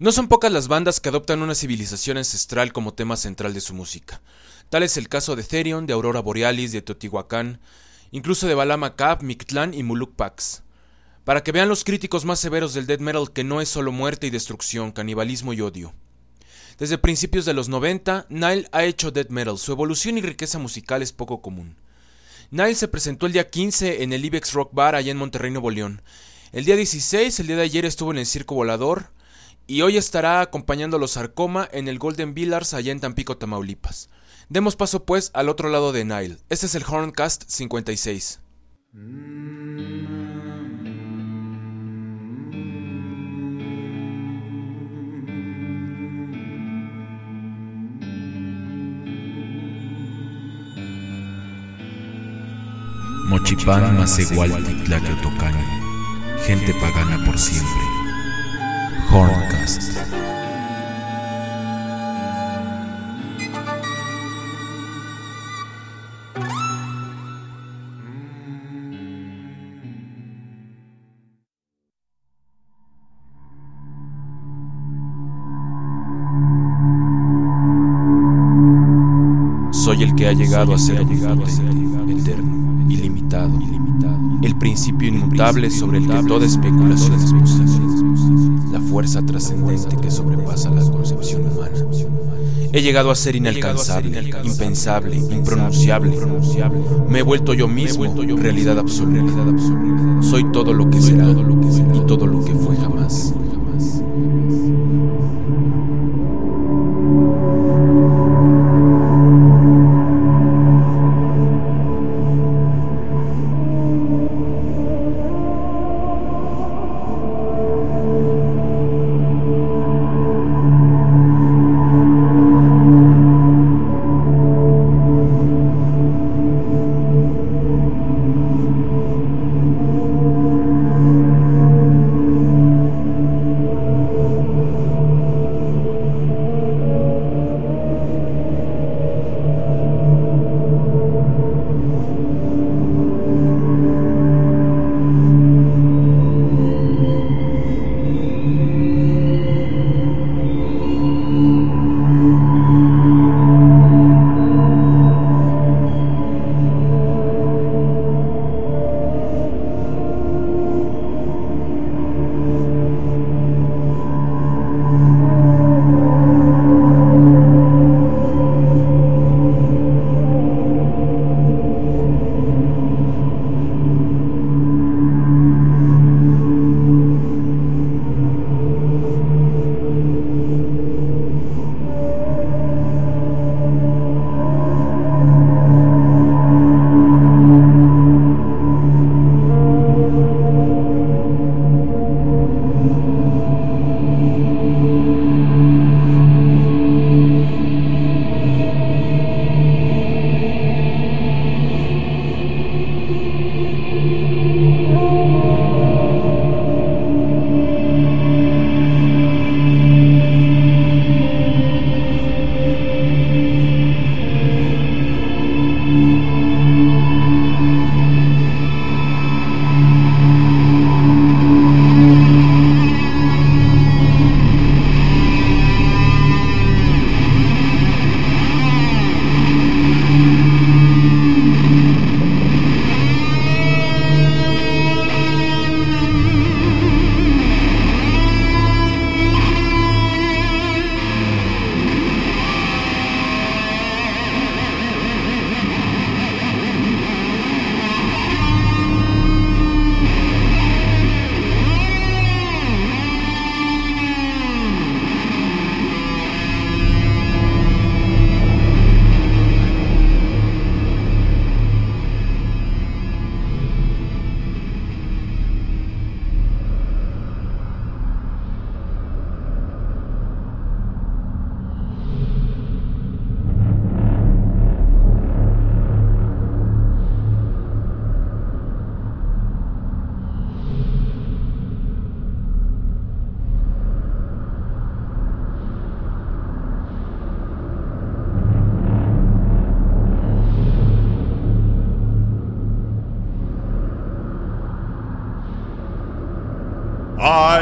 No son pocas las bandas que adoptan una civilización ancestral como tema central de su música. Tal es el caso de Therion, de Aurora Borealis, de Teotihuacán, incluso de Bala Macab, Mictlán y Muluk Pax. Para que vean los críticos más severos del death metal que no es solo muerte y destrucción, canibalismo y odio. Desde principios de los 90, Nile ha hecho death metal. Su evolución y riqueza musical es poco común. Nile se presentó el día 15 en el Ibex Rock Bar allá en Monterrey, Nuevo León. El día 16, el día de ayer, estuvo en el Circo Volador. Y hoy estará acompañando a los Sarcoma en el Golden Villars allá en Tampico, Tamaulipas. Demos paso pues al otro lado de Nile. Este es el Horncast 56. Mochipán Masehualti Tlaqueotocani, gente pagana por siempre. Horncast. Soy el que ha llegado a ser omnipotente, eterno, ilimitado, el principio inmutable sobre el que toda especulación es posible, la fuerza trascendente que sobrepasa la concepción humana. He llegado a ser inalcanzable, impensable, impronunciable. Me he vuelto yo mismo, realidad absoluta. Soy todo lo que será y todo lo que fue jamás.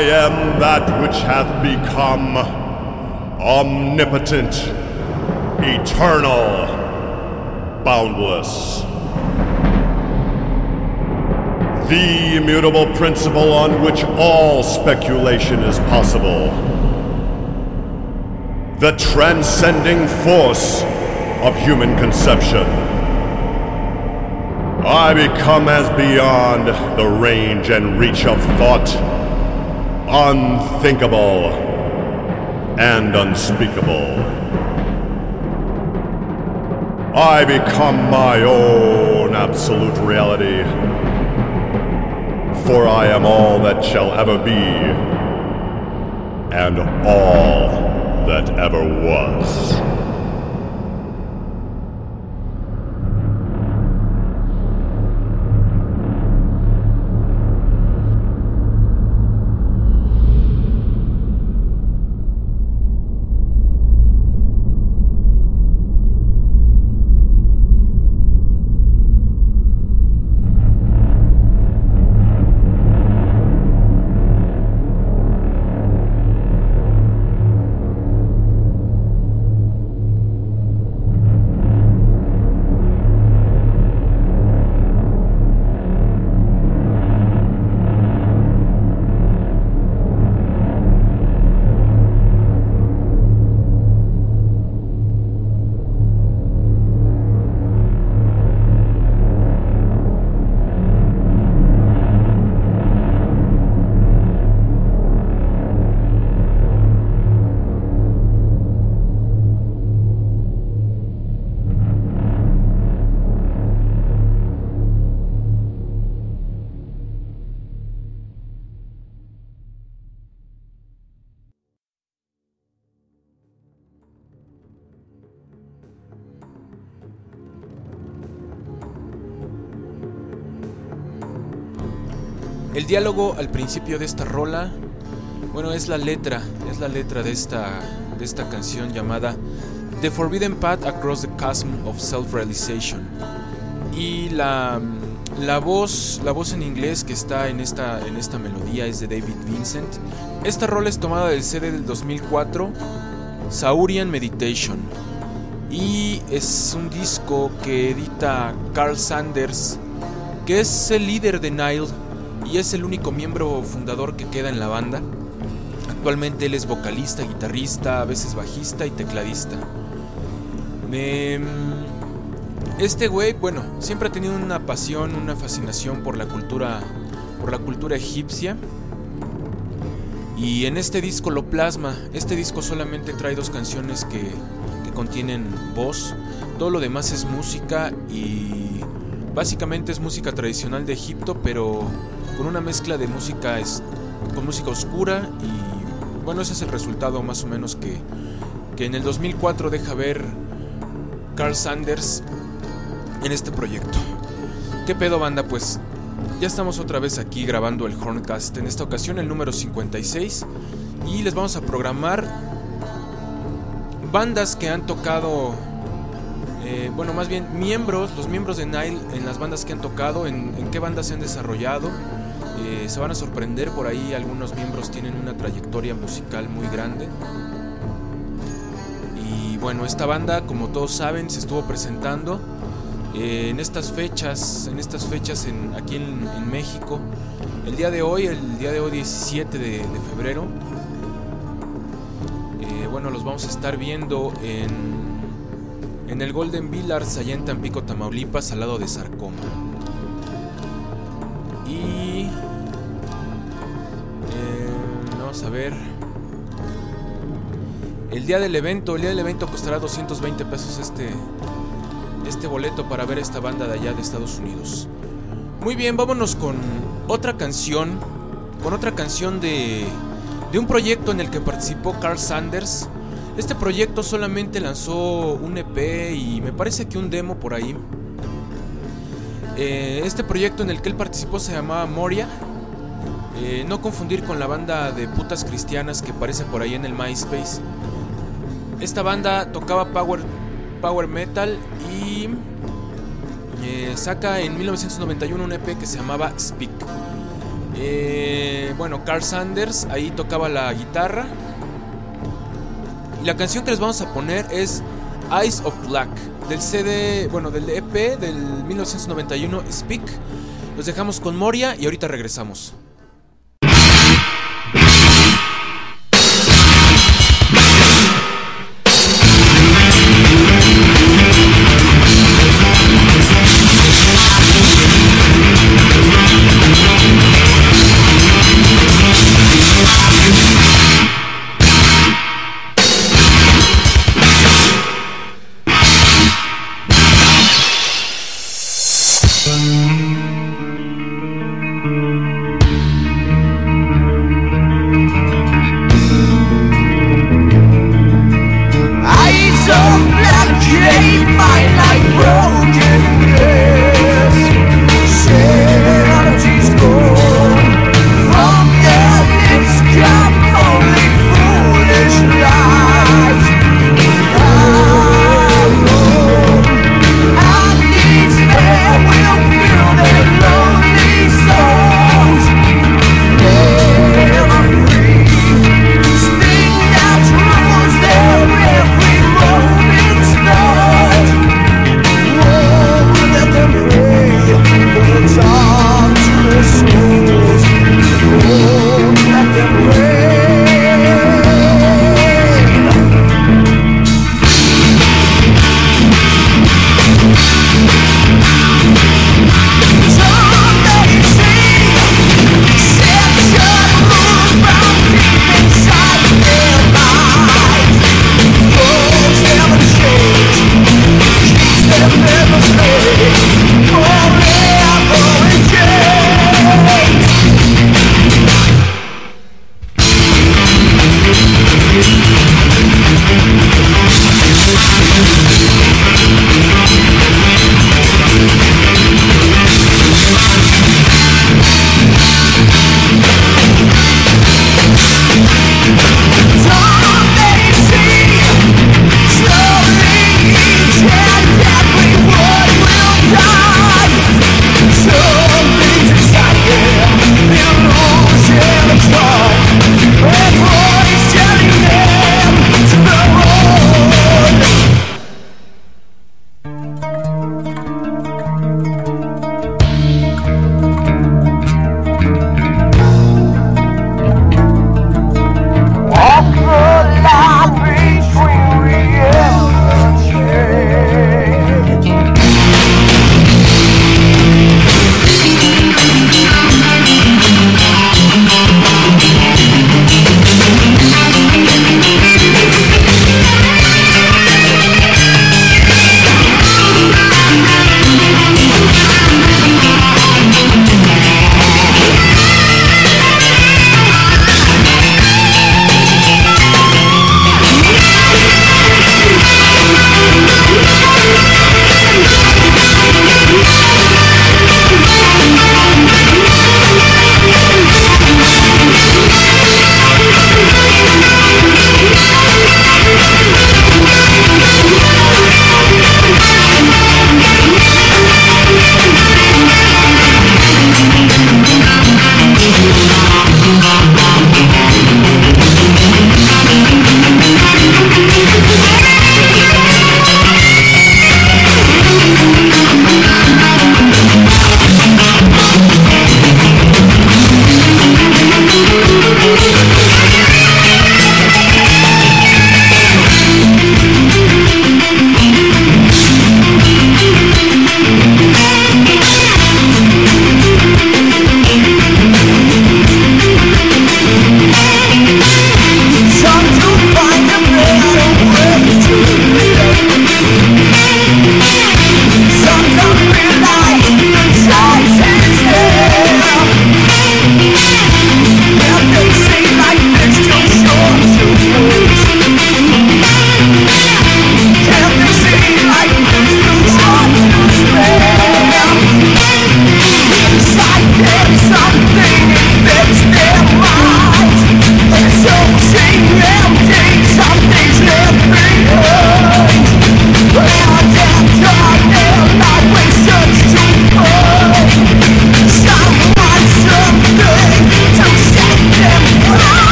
I am that which hath become omnipotent, eternal, boundless. The immutable principle on which all speculation is possible. The transcending force of human conception. I become as beyond the range and reach of thought, unthinkable and unspeakable. I become my own absolute reality, for I am all that shall ever be, and all that ever was. El diálogo al principio de esta rola, bueno, es la letra de esta canción llamada The Forbidden Path Across the Chasm of Self-Realization. Y la voz en inglés que está en esta melodía es de David Vincent. Esta rola es tomada del CD del 2004, Saurian Meditation. Y es un disco que edita Karl Sanders, que es el líder de Nile y es el único miembro fundador que queda en la banda. Actualmente él es vocalista, guitarrista, a veces bajista y tecladista. Este güey, bueno, siempre ha tenido una pasión, una fascinación por la cultura egipcia. Y en este disco lo plasma. Este disco solamente trae 2 canciones que contienen voz. Todo lo demás es música y básicamente es música tradicional de Egipto, pero con una mezcla de música con música oscura. Y bueno, ese es el resultado más o menos que en el 2004 deja ver Karl Sanders en este proyecto. ¿Qué pedo, banda? Pues ya estamos otra vez aquí grabando el Horncast, en esta ocasión el número 56, y les vamos a programar bandas que han tocado, bueno, más bien los miembros de Nile en las bandas que han tocado, en qué bandas se han desarrollado. Se van a sorprender, por ahí algunos miembros tienen una trayectoria musical muy grande. Y bueno, esta banda, como todos saben, se estuvo presentando en estas fechas aquí en México. El día de hoy 17 de febrero. Bueno, los vamos a estar viendo en el Golden Villars, allá en Tampico, Tamaulipas, al lado de Sarcoma. Y vamos a ver. El día del evento costará 220 pesos este boleto para ver esta banda de allá de Estados Unidos. Muy bien, vámonos con otra canción de un proyecto en el que participó Karl Sanders. Este proyecto solamente lanzó un EP y me parece que un demo por ahí. Este proyecto en el que él participó se llamaba Moria. No confundir con la banda de putas cristianas que aparece por ahí en el MySpace. Esta banda tocaba power metal y saca en 1991 un EP que se llamaba Speak. Bueno, Carl Sanders ahí tocaba la guitarra. Y la canción que les vamos a poner es Eyes of Black, del CD, bueno, del EP del 1991, Speak. Los dejamos con Moria y ahorita regresamos.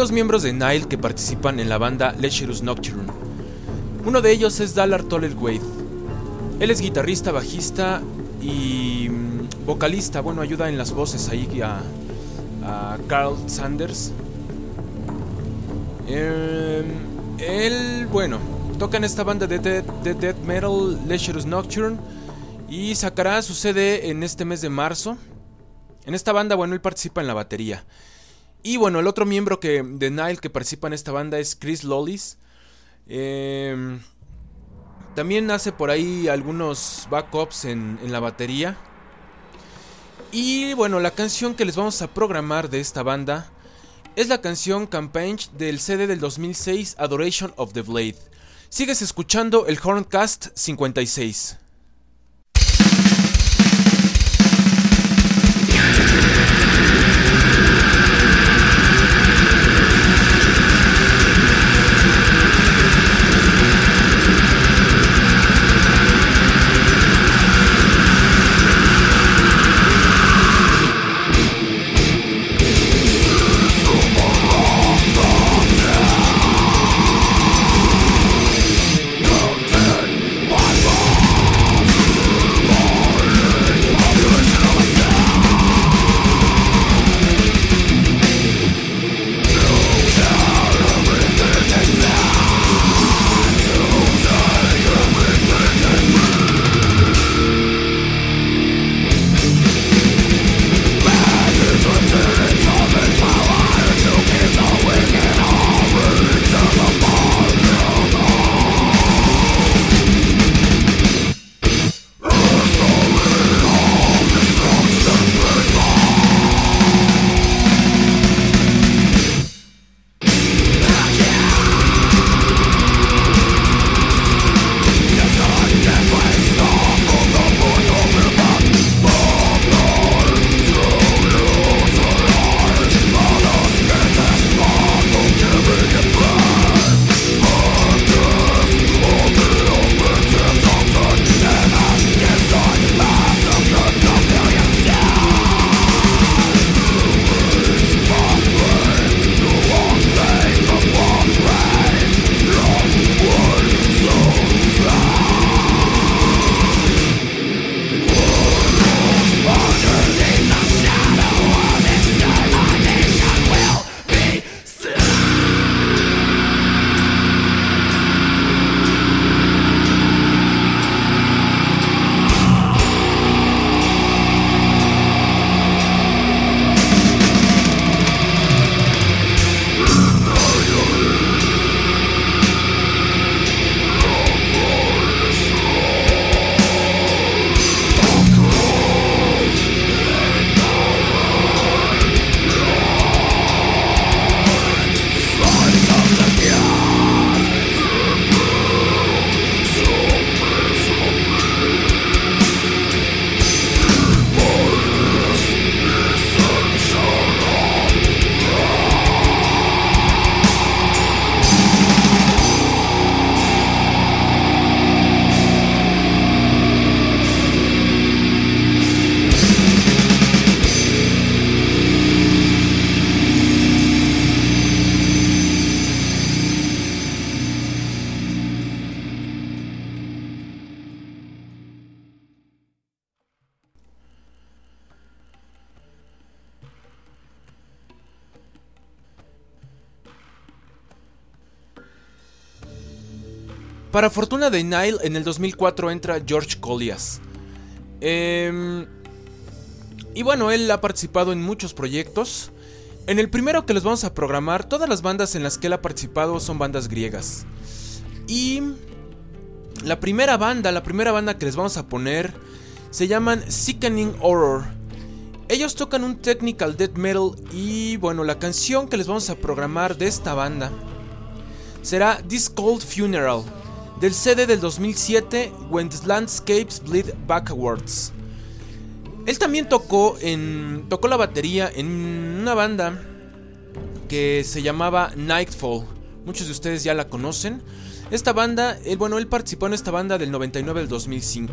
dos miembros de Nile que participan en la banda Lecherous Nocturne. Uno de ellos es Dallar Tollett-Wade. Él es guitarrista, bajista y vocalista. Bueno, ayuda en las voces ahí a Carl Sanders. Él, bueno, toca en esta banda de death metal Lecherous Nocturne y sacará su CD en este mes de marzo. En esta banda, bueno, él participa en la batería. Y bueno, el otro miembro de Nile que participa en esta banda es Chris Lollis. También hace por ahí algunos backups en la batería. Y bueno, la canción que les vamos a programar de esta banda es la canción Campaign del CD del 2006, Adoration of the Blade. Sigues escuchando el Horncast 56. Para fortuna de Nile, en el 2004 entra George Colias. Y bueno, él ha participado en muchos proyectos. En el primero que les vamos a programar, todas las bandas en las que él ha participado son bandas griegas. Y la primera banda que les vamos a poner se llaman Sickening Horror. Ellos tocan un technical death metal y bueno, la canción que les vamos a programar de esta banda será This Cold Funeral, del CD del 2007, When the Landscapes Bleed Backwards. Él también tocó la batería en una banda que se llamaba Nightfall. Muchos de ustedes ya la conocen. Esta banda, él participó en esta banda del 99 al 2005.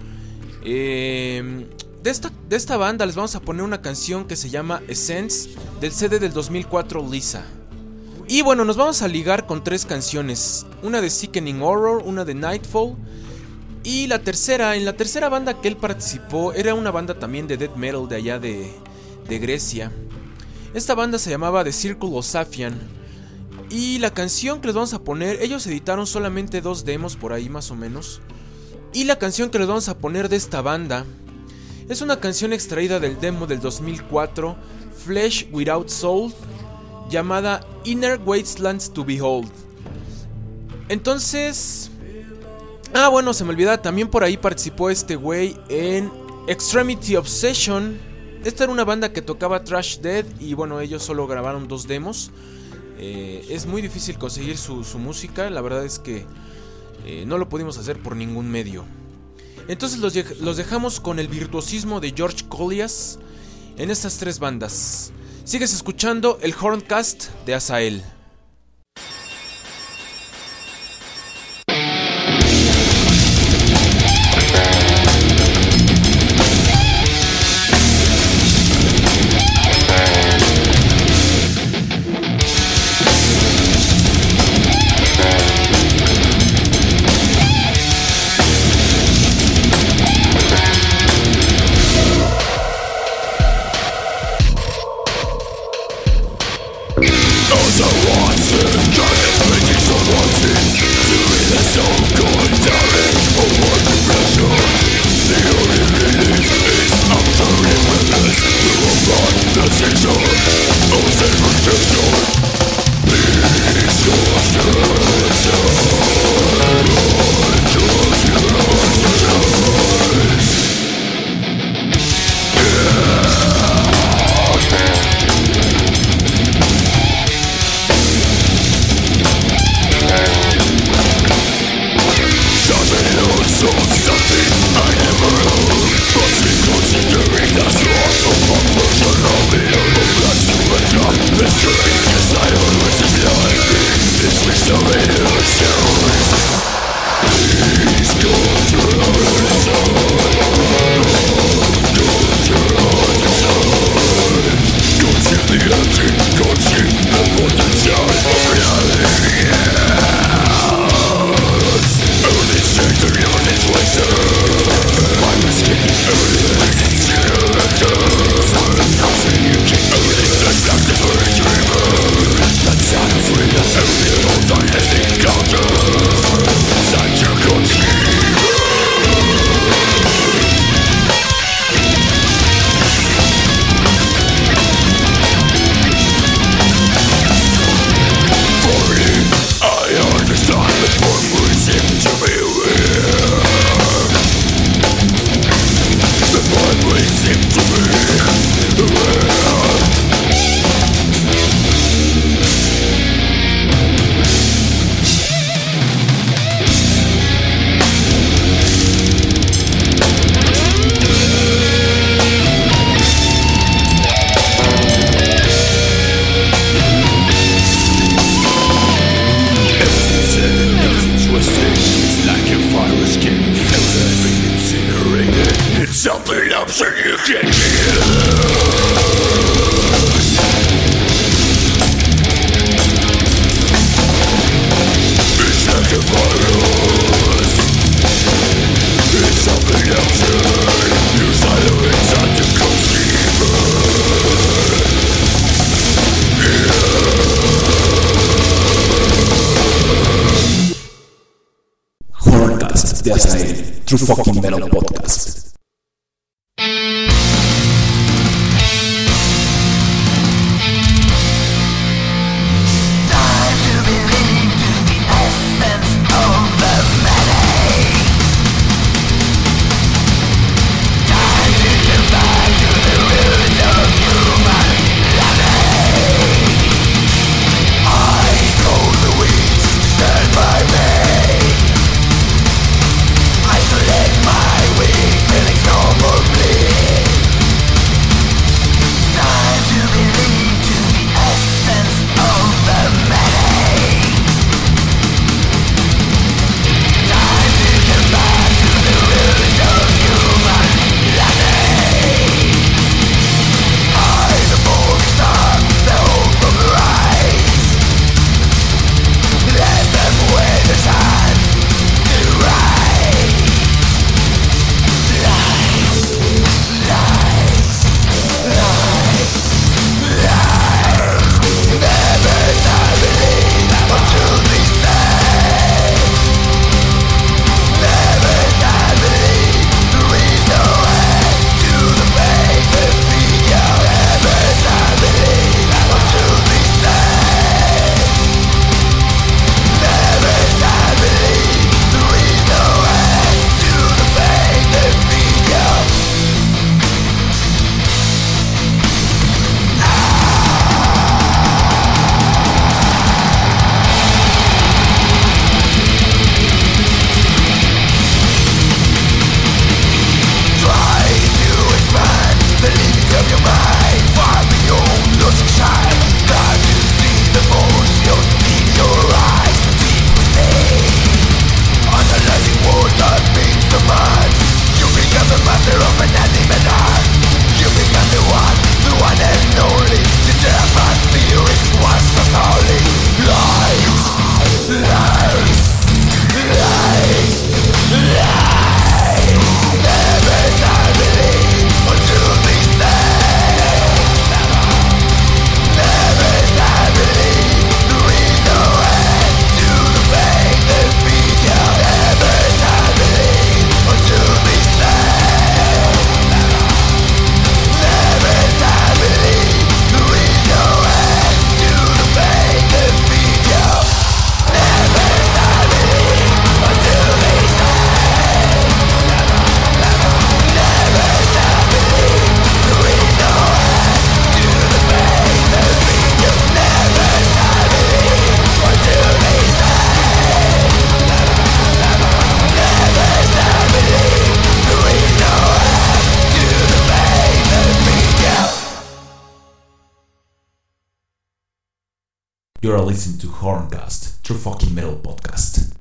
De esta banda les vamos a poner una canción que se llama Essence, del CD del 2004, Lisa. Y bueno, nos vamos a ligar con 3 canciones. Una de Sickening Horror, una de Nightfall. Y la tercera, en la tercera banda que él participó, era una banda también de death metal de allá de Grecia. Esta banda se llamaba The Circle of Saphian. Y la canción que les vamos a poner, ellos editaron solamente 2 demos por ahí más o menos. Y la canción que les vamos a poner de esta banda es una canción extraída del demo del 2004, Flesh Without Soul, llamada Inner Wastelands to Behold. Entonces... bueno, se me olvidaba, también por ahí participó este güey en Extremity Obsession. Esta era una banda que tocaba thrash death y bueno, ellos solo grabaron 2 demos. Es muy difícil conseguir su música, la verdad es que no lo pudimos hacer por ningún medio. Entonces los dejamos con el virtuosismo de George Collias en estas 3 bandas. Sigues escuchando el Horncast de Azael. Horncast de Azael, True Fucking Metal Podcast. Isolate my weakness. You are listening to Horncast, True Fucking Metal Podcast.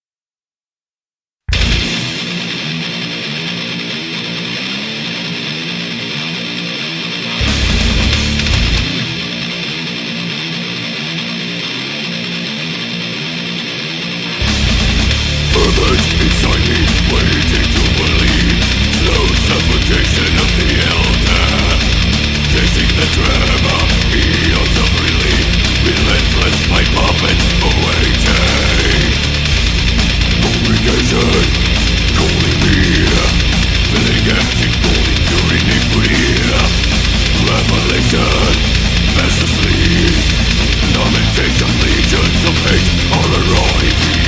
Fervent inside me, waiting to believe. Slow suffocation of the elder, tasting the tremor, eons of relief. Relentless, my puppet awaiting. Congregation calling me, filling empty, calling to iniquity. Revelation, fast asleep. Lamentation, legions of hate are arriving.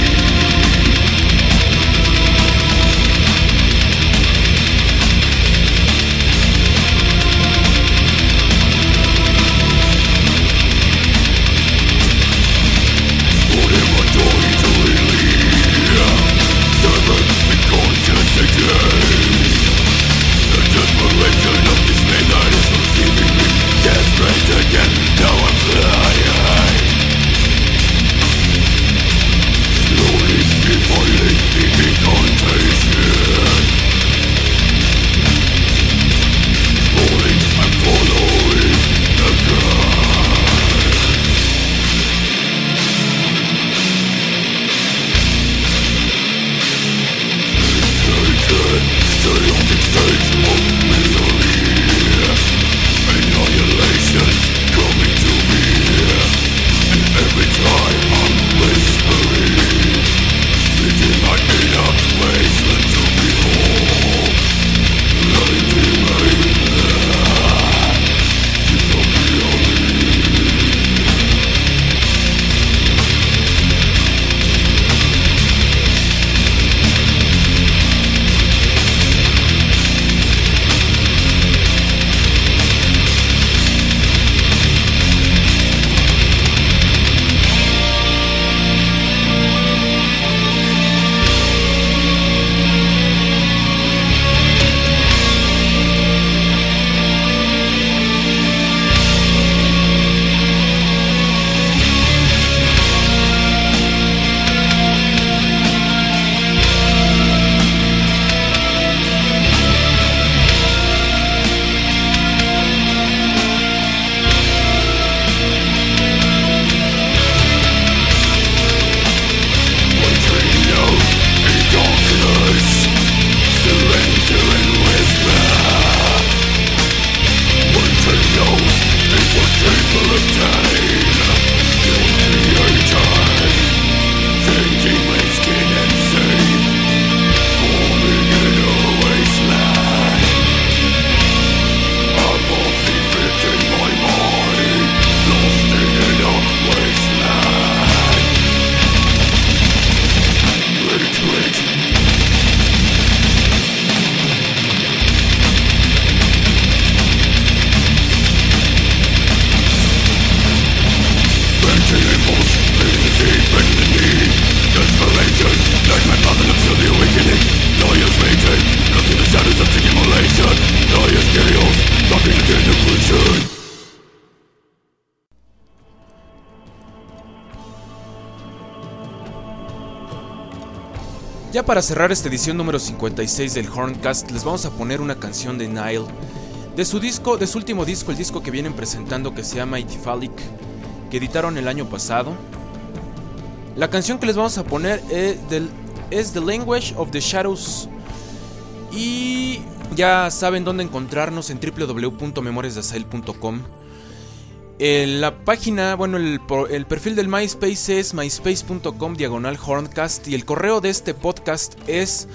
para cerrar esta edición número 56 del Horncast, les vamos a poner una canción de Nile, de su último disco, el disco que vienen presentando, que se llama Ithyphallic, que editaron el año pasado. La canción que les vamos a poner es The Language of the Shadows. Y ya saben dónde encontrarnos, en www.memoriasdeazael.com. La página, bueno, el perfil del MySpace es myspace.com/Horncast. Y el correo de este podcast es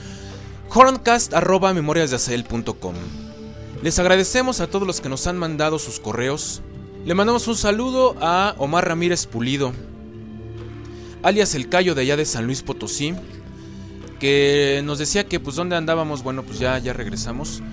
horncast@memoriasdeazael.com. Les agradecemos a todos los que nos han mandado sus correos. Le mandamos un saludo a Omar Ramírez Pulido, alias El Cayo, de allá de San Luis Potosí, que nos decía que pues dónde andábamos. Bueno, pues ya regresamos.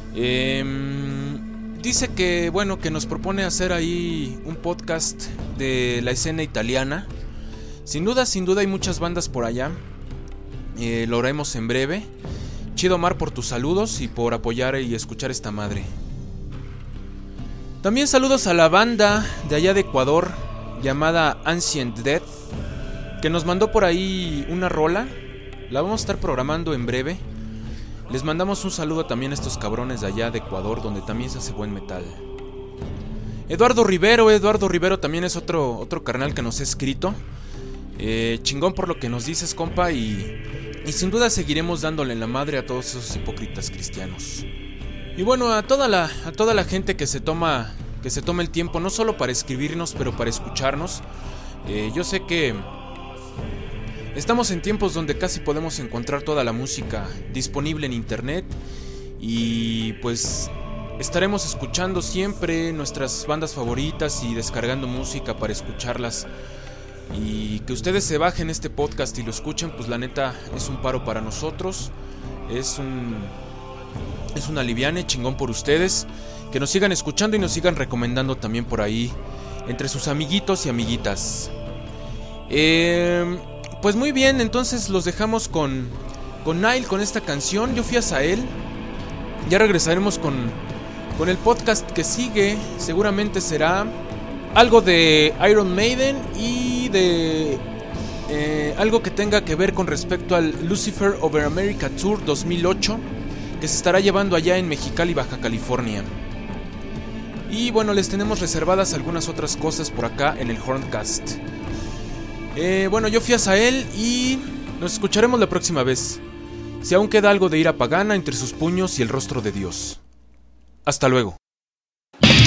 Dice que bueno, que nos propone hacer ahí un podcast de la escena italiana. Sin duda hay muchas bandas por allá. Lo haremos en breve. Chido, Omar, por tus saludos y por apoyar y escuchar esta madre. También saludos a la banda de allá de Ecuador llamada Ancient Death, que nos mandó por ahí una rola. La vamos a estar programando en breve. Les mandamos un saludo también a estos cabrones de allá de Ecuador, donde también se hace buen metal. Eduardo Rivero también es otro carnal que nos ha escrito. Chingón por lo que nos dices, compa, y sin duda seguiremos dándole en la madre a todos esos hipócritas cristianos. Y bueno, a toda la gente que se toma el tiempo, no solo para escribirnos, pero para escucharnos. Yo sé que estamos en tiempos donde casi podemos encontrar toda la música disponible en internet, y pues estaremos escuchando siempre nuestras bandas favoritas y descargando música para escucharlas. Y que ustedes se bajen este podcast y lo escuchen, pues la neta es un paro para nosotros. Es un aliviane, chingón por ustedes. Que nos sigan escuchando y nos sigan recomendando también por ahí entre sus amiguitos y amiguitas. Pues muy bien, entonces los dejamos con Nile, con esta canción. Yo fui a Sahel. Ya regresaremos con el podcast que sigue. Seguramente será algo de Iron Maiden y de algo que tenga que ver con respecto al Lucifer Over America Tour 2008, que se estará llevando allá en Mexicali, Baja California. Y bueno, les tenemos reservadas algunas otras cosas por acá en el Horncast. Bueno, yo fui a Sahel y nos escucharemos la próxima vez, si aún queda algo de ira pagana entre sus puños y el rostro de Dios. Hasta luego.